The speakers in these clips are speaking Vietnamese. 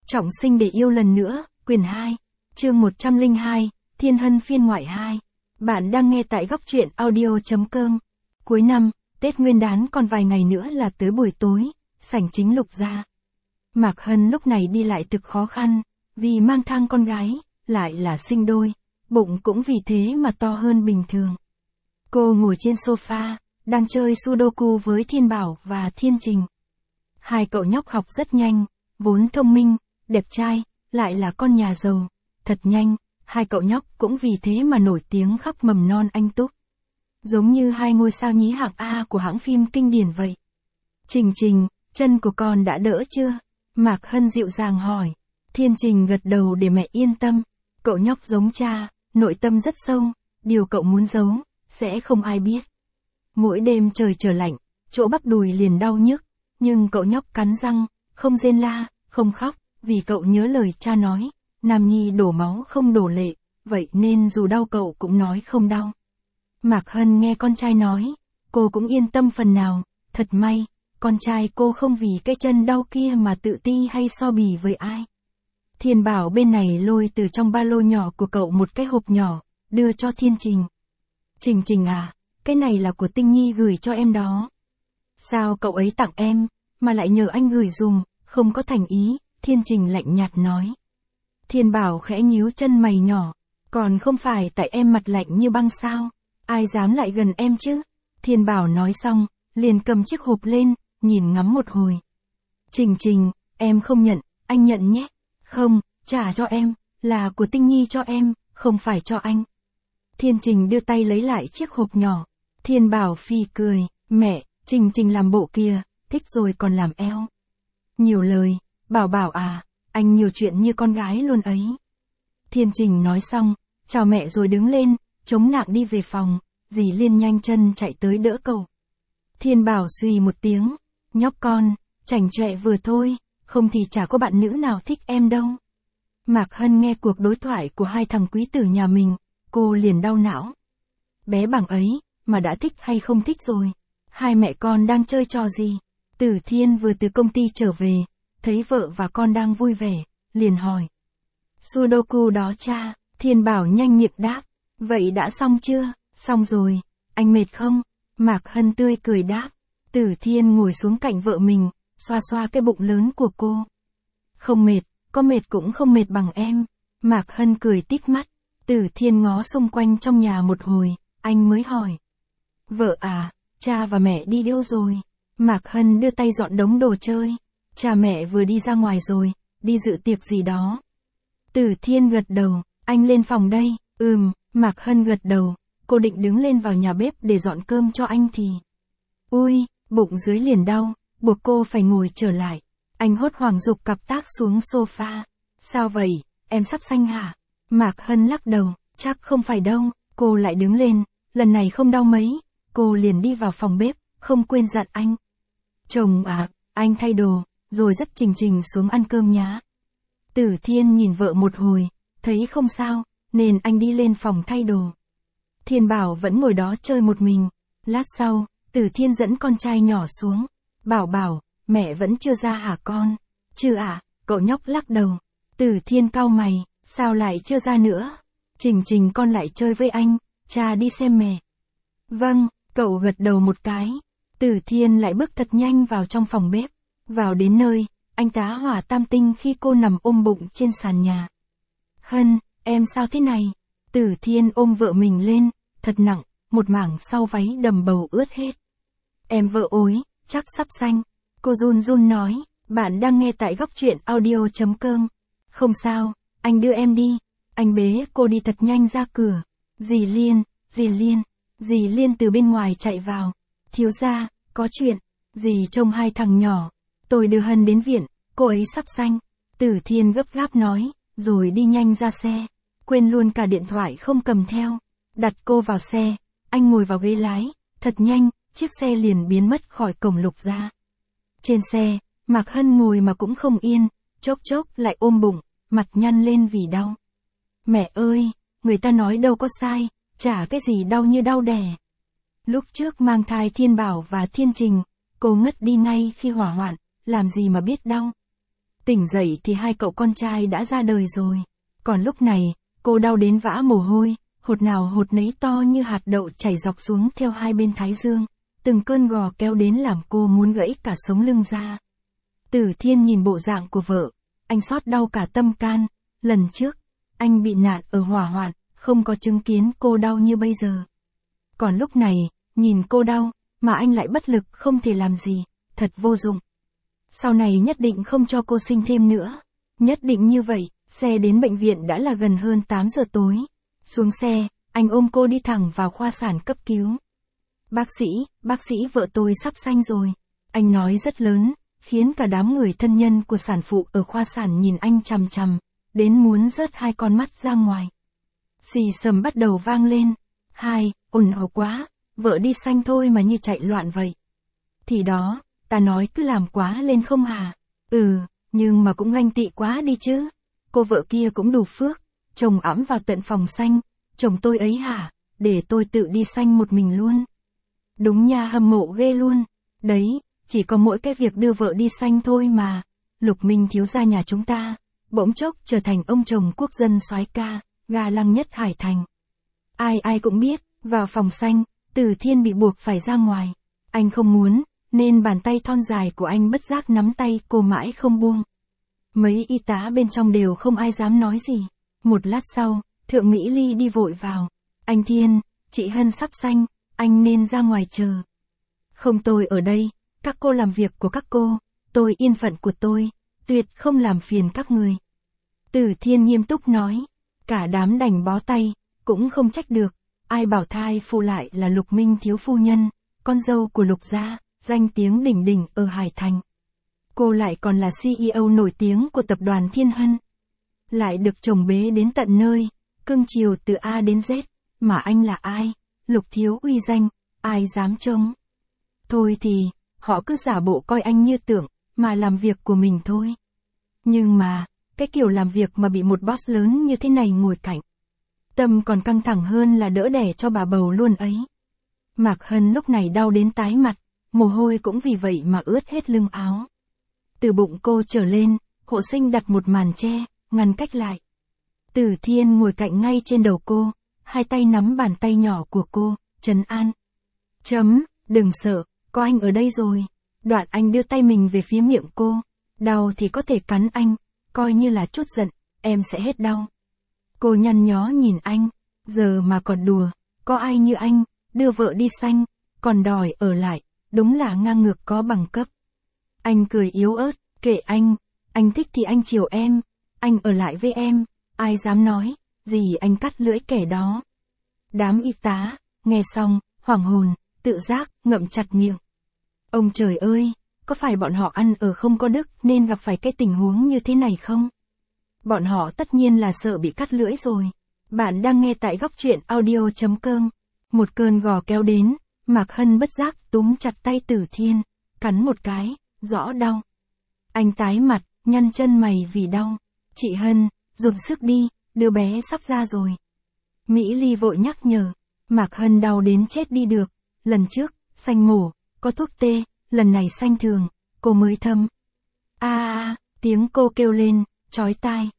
Trọng sinh để yêu lần nữa, quyển 2, chương 102, Thiên Hân phiên ngoại 2. Bạn đang nghe tại góc truyện audio.com. Cuối năm, Tết Nguyên đán còn vài ngày nữa là tới buổi tối, sảnh chính Lục gia. Mạc Hân lúc này đi lại thực khó khăn, vì mang thai con gái, lại là sinh đôi, bụng cũng vì thế mà to hơn bình thường. Cô ngồi trên sofa, đang chơi Sudoku với Thiên Bảo và Thiên Trình. Hai cậu nhóc học rất nhanh, vốn thông minh, đẹp trai, lại là con nhà giàu. Thật nhanh, hai cậu nhóc cũng vì thế mà nổi tiếng khắp mầm non Anh Túc. Giống như hai ngôi sao nhí hạng A của hãng phim kinh điển vậy. Trình Trình, chân của con đã đỡ chưa? Mạc Hân dịu dàng hỏi. Thiên Trình gật đầu để mẹ yên tâm. Cậu nhóc giống cha, nội tâm rất sâu, điều cậu muốn giấu, sẽ không ai biết. Mỗi đêm trời trở lạnh, chỗ bắp đùi liền đau nhức, nhưng cậu nhóc cắn răng, không rên la, không khóc, vì cậu nhớ lời cha nói, nam nhi đổ máu không đổ lệ, vậy nên dù đau cậu cũng nói không đau. Mạc Hân nghe con trai nói, cô cũng yên tâm phần nào, thật may, con trai cô không vì cái chân đau kia mà tự ti hay so bì với ai. Thiên Bảo bên này lôi từ trong ba lô nhỏ của cậu một cái hộp nhỏ, đưa cho Thiên Trình. Trình Trình à, cái này là của Tinh Nhi gửi cho em đó. Sao cậu ấy tặng em, mà lại nhờ anh gửi dùm, không có thành ý, Thiên Trình lạnh nhạt nói. Thiên Bảo khẽ nhíu chân mày nhỏ, còn không phải tại em mặt lạnh như băng sao, ai dám lại gần em chứ. Thiên Bảo nói xong, liền cầm chiếc hộp lên, nhìn ngắm một hồi. Trình Trình, em không nhận, anh nhận nhé. Không, trả cho em, là của Tinh Nhi cho em, không phải cho anh. Thiên Trình đưa tay lấy lại chiếc hộp nhỏ. Thiên Bảo phì cười, mẹ, Trình Trình làm bộ kia, thích rồi còn làm eo. Nhiều lời, Bảo Bảo à, anh nhiều chuyện như con gái luôn ấy. Thiên Trình nói xong, chào mẹ rồi đứng lên, chống nạng đi về phòng, dì Liên nhanh chân chạy tới đỡ cậu. Thiên Bảo suy một tiếng, nhóc con, chảnh chọe vừa thôi, không thì chả có bạn nữ nào thích em đâu. Mạc Hân nghe cuộc đối thoại của hai thằng quý tử nhà mình, cô liền đau não. Bé bằng ấy, mà đã thích hay không thích rồi. Hai mẹ con đang chơi trò gì? Tử Thiên vừa từ công ty trở về, thấy vợ và con đang vui vẻ, liền hỏi. Sudoku đó cha, Thiên Bảo nhanh miệng đáp. Vậy đã xong chưa? Xong rồi, anh mệt không? Mạc Hân tươi cười đáp. Tử Thiên ngồi xuống cạnh vợ mình, xoa xoa cái bụng lớn của cô. Không mệt, có mệt cũng không mệt bằng em. Mạc Hân cười tít mắt. Tử Thiên ngó xung quanh trong nhà một hồi, anh mới hỏi. Vợ à, cha và mẹ đi đâu rồi? Mạc Hân đưa tay dọn đống đồ chơi. Cha mẹ vừa đi ra ngoài rồi, đi dự tiệc gì đó. Tử Thiên gật đầu, anh lên phòng đây. Mạc Hân gật đầu, cô định đứng lên vào nhà bếp để dọn cơm cho anh thì. Ui, bụng dưới liền đau, buộc cô phải ngồi trở lại. Anh hốt hoảng giục cặp tác xuống sofa. Sao vậy, em sắp sanh hả? Mạc Hân lắc đầu, chắc không phải đâu. Cô lại đứng lên, lần này không đau mấy. Cô liền đi vào phòng bếp, không quên dặn anh. Chồng à, anh thay đồ, rồi dắt Trình Trình xuống ăn cơm nhá. Tử Thiên nhìn vợ một hồi, thấy không sao, nên anh đi lên phòng thay đồ. Thiên Bảo vẫn ngồi đó chơi một mình. Lát sau, Tử Thiên dẫn con trai nhỏ xuống. Bảo Bảo, mẹ vẫn chưa ra hả con? Chưa ạ, cậu nhóc lắc đầu. Tử Thiên cau mày, sao lại chưa ra nữa? Trình Trình con lại chơi với anh, cha đi xem mẹ. Vâng, cậu gật đầu một cái. Tử Thiên lại bước thật nhanh vào trong phòng bếp. Vào đến nơi, anh tá hỏa tam tinh khi cô nằm ôm bụng trên sàn nhà. Hân, em sao thế này? Tử Thiên ôm vợ mình lên, thật nặng, một mảng sau váy đầm bầu ướt hết. Em vợ ối, chắc sắp sanh. Cô run run nói, bạn đang nghe tại góc truyện audio.com. Không sao, anh đưa em đi. Anh bế cô đi thật nhanh ra cửa. Dì Liên từ bên ngoài chạy vào. Thiếu gia, có chuyện. Dì trông hai thằng nhỏ. Tôi đưa Hân đến viện, cô ấy sắp sanh. Tử Thiên gấp gáp nói, rồi đi nhanh ra xe. Quên luôn cả điện thoại không cầm theo. Đặt cô vào xe, anh ngồi vào ghế lái. Thật nhanh, chiếc xe liền biến mất khỏi cổng Lục gia. Trên xe, Mạc Hân ngồi mà cũng không yên, chốc chốc lại ôm bụng, mặt nhăn lên vì đau. Mẹ ơi, người ta nói đâu có sai, chả cái gì đau như đau đẻ. Lúc trước mang thai Thiên Bảo và Thiên Trình, cô ngất đi ngay khi hỏa hoạn, làm gì mà biết đau. Tỉnh dậy thì hai cậu con trai đã ra đời rồi. Còn lúc này, cô đau đến vã mồ hôi, hột nào hột nấy to như hạt đậu chảy dọc xuống theo hai bên thái dương. Từng cơn gò kéo đến làm cô muốn gãy cả sống lưng ra. Tử Thiên nhìn bộ dạng của vợ, anh xót đau cả tâm can. Lần trước, anh bị nạn ở hỏa hoạn, không có chứng kiến cô đau như bây giờ. Còn lúc này, nhìn cô đau, mà anh lại bất lực không thể làm gì, thật vô dụng. Sau này nhất định không cho cô sinh thêm nữa. Nhất định như vậy. Xe đến bệnh viện đã là gần hơn 8 giờ tối. Xuống xe, anh ôm cô đi thẳng vào khoa sản cấp cứu. Bác sĩ vợ tôi sắp sanh rồi. Anh nói rất lớn, khiến cả đám người thân nhân của sản phụ ở khoa sản nhìn anh chằm chằm, đến muốn rớt hai con mắt ra ngoài. Xì xầm bắt đầu vang lên. Ồn ào quá, vợ đi sanh thôi mà như chạy loạn vậy. Thì đó, ta nói cứ làm quá lên không hả? Nhưng mà cũng ganh tị quá đi chứ. Cô vợ kia cũng đủ phước, chồng ẵm vào tận phòng sanh, chồng tôi ấy hả, để tôi tự đi sanh một mình luôn. Đúng nha, hâm mộ ghê luôn. Đấy, chỉ có mỗi cái việc đưa vợ đi sanh thôi mà. Lục Minh thiếu gia nhà chúng ta, bỗng chốc trở thành ông chồng quốc dân soái ca, ga lăng nhất Hải Thành. Ai cũng biết, vào phòng sanh, Tử Thiên bị buộc phải ra ngoài. Anh không muốn, nên bàn tay thon dài của anh bất giác nắm tay cô mãi không buông. Mấy y tá bên trong đều không ai dám nói gì. Một lát sau, Thượng Mỹ Ly đi vội vào. Anh Thiên, chị Hân sắp sanh, anh nên ra ngoài chờ. Không, tôi ở đây, các cô làm việc của các cô, tôi yên phận của tôi, tuyệt không làm phiền các người. Tử Thiên nghiêm túc nói, cả đám đành bó tay, cũng không trách được, ai bảo thai phụ lại là Lục Minh thiếu phu nhân, con dâu của Lục gia, danh tiếng đỉnh đỉnh ở Hải Thành. Cô lại còn là CEO nổi tiếng của tập đoàn Thiên Hân. Lại được chồng bế đến tận nơi, cưng chiều từ A đến Z, mà anh là ai? Lục thiếu uy danh, ai dám chống? Thôi thì, họ cứ giả bộ coi anh như tưởng, mà làm việc của mình thôi. Nhưng mà, cái kiểu làm việc mà bị một boss lớn như thế này ngồi cạnh. Tâm còn căng thẳng hơn là đỡ đẻ cho bà bầu luôn ấy. Mạc Hân lúc này đau đến tái mặt, mồ hôi cũng vì vậy mà ướt hết lưng áo. Từ bụng cô trở lên, hộ sinh đặt một màn che, ngăn cách lại. Tử Thiên ngồi cạnh ngay trên đầu cô, hai tay nắm bàn tay nhỏ của cô, trấn an. Đừng sợ, có anh ở đây rồi. Đoạn anh đưa tay mình về phía miệng cô. Đau thì có thể cắn anh, coi như là chút giận, em sẽ hết đau. Cô nhăn nhó nhìn anh, giờ mà còn đùa, có ai như anh, đưa vợ đi sanh, còn đòi ở lại, đúng là ngang ngược có bằng cấp. Anh cười yếu ớt, kệ anh thích thì anh chiều em, anh ở lại với em, ai dám nói, gì anh cắt lưỡi kẻ đó. Đám y tá, nghe xong, hoảng hồn, tự giác, ngậm chặt miệng. Ông trời ơi, có phải bọn họ ăn ở không có đức nên gặp phải cái tình huống như thế này không? Bọn họ tất nhiên là sợ bị cắt lưỡi rồi. Bạn đang nghe tại góc truyện audio.com. Một cơn gò kéo đến, Mạc Hân bất giác túm chặt tay Tử Thiên, cắn một cái, rõ đau. Anh tái mặt, nhăn chân mày vì đau. Chị Hân, dùng sức đi, đứa bé sắp ra rồi. Mỹ Ly vội nhắc nhở. Mạc Hân đau đến chết đi được. Lần trước, sanh mổ, có thuốc tê, lần này sanh thường, cô mới thâm. Tiếng cô kêu lên, chói tai.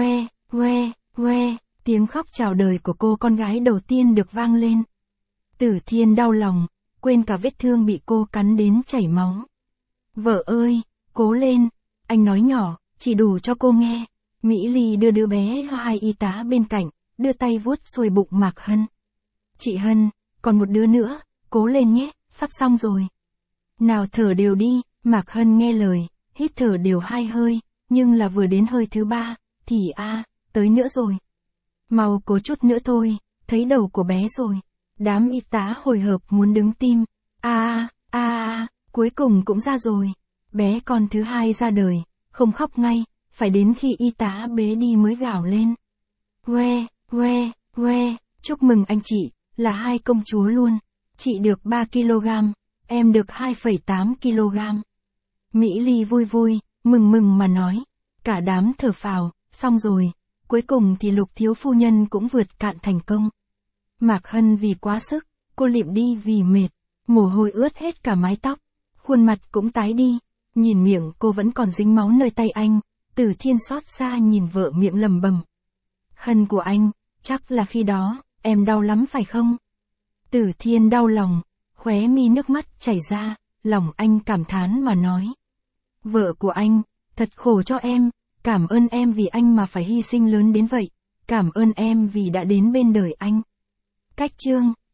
Tiếng khóc chào đời của cô con gái đầu tiên được vang lên. Tử Thiên đau lòng, quên cả vết thương bị cô cắn đến chảy máu. Vợ ơi, cố lên, anh nói nhỏ, chỉ đủ cho cô nghe. Mỹ Ly đưa đứa bé hai y tá bên cạnh, đưa tay vuốt xuôi bụng Mạc Hân. Chị Hân, còn một đứa nữa, cố lên nhé, sắp xong rồi. Nào thở đều đi, Mạc Hân nghe lời, hít thở đều 2 hơi, nhưng là vừa đến hơi thứ 3, thì tới nữa rồi. Mau cố chút nữa thôi, thấy đầu của bé rồi. Đám y tá hồi hộp muốn đứng tim. Cuối cùng cũng ra rồi. Bé con thứ 2 ra đời, không khóc ngay, phải đến khi y tá bế đi mới gào lên. Chúc mừng anh chị, là 2 công chúa luôn. Chị được 3 kg, em được 2,8 kg. Mỹ Ly vui, mừng mà nói. Cả đám thở phào, xong rồi. Cuối cùng thì Lục thiếu phu nhân cũng vượt cạn thành công. Mạc Hân vì quá sức, cô lịm đi vì mệt, mồ hôi ướt hết cả mái tóc, khuôn mặt cũng tái đi, nhìn miệng cô vẫn còn dính máu nơi tay anh, Tử Thiên xót xa nhìn vợ miệng lầm bầm. Hân của anh, chắc là khi đó, em đau lắm phải không? Tử Thiên đau lòng, khóe mi nước mắt chảy ra, lòng anh cảm thán mà nói. Vợ của anh, thật khổ cho em, cảm ơn em vì anh mà phải hy sinh lớn đến vậy, cảm ơn em vì đã đến bên đời anh. Cách chương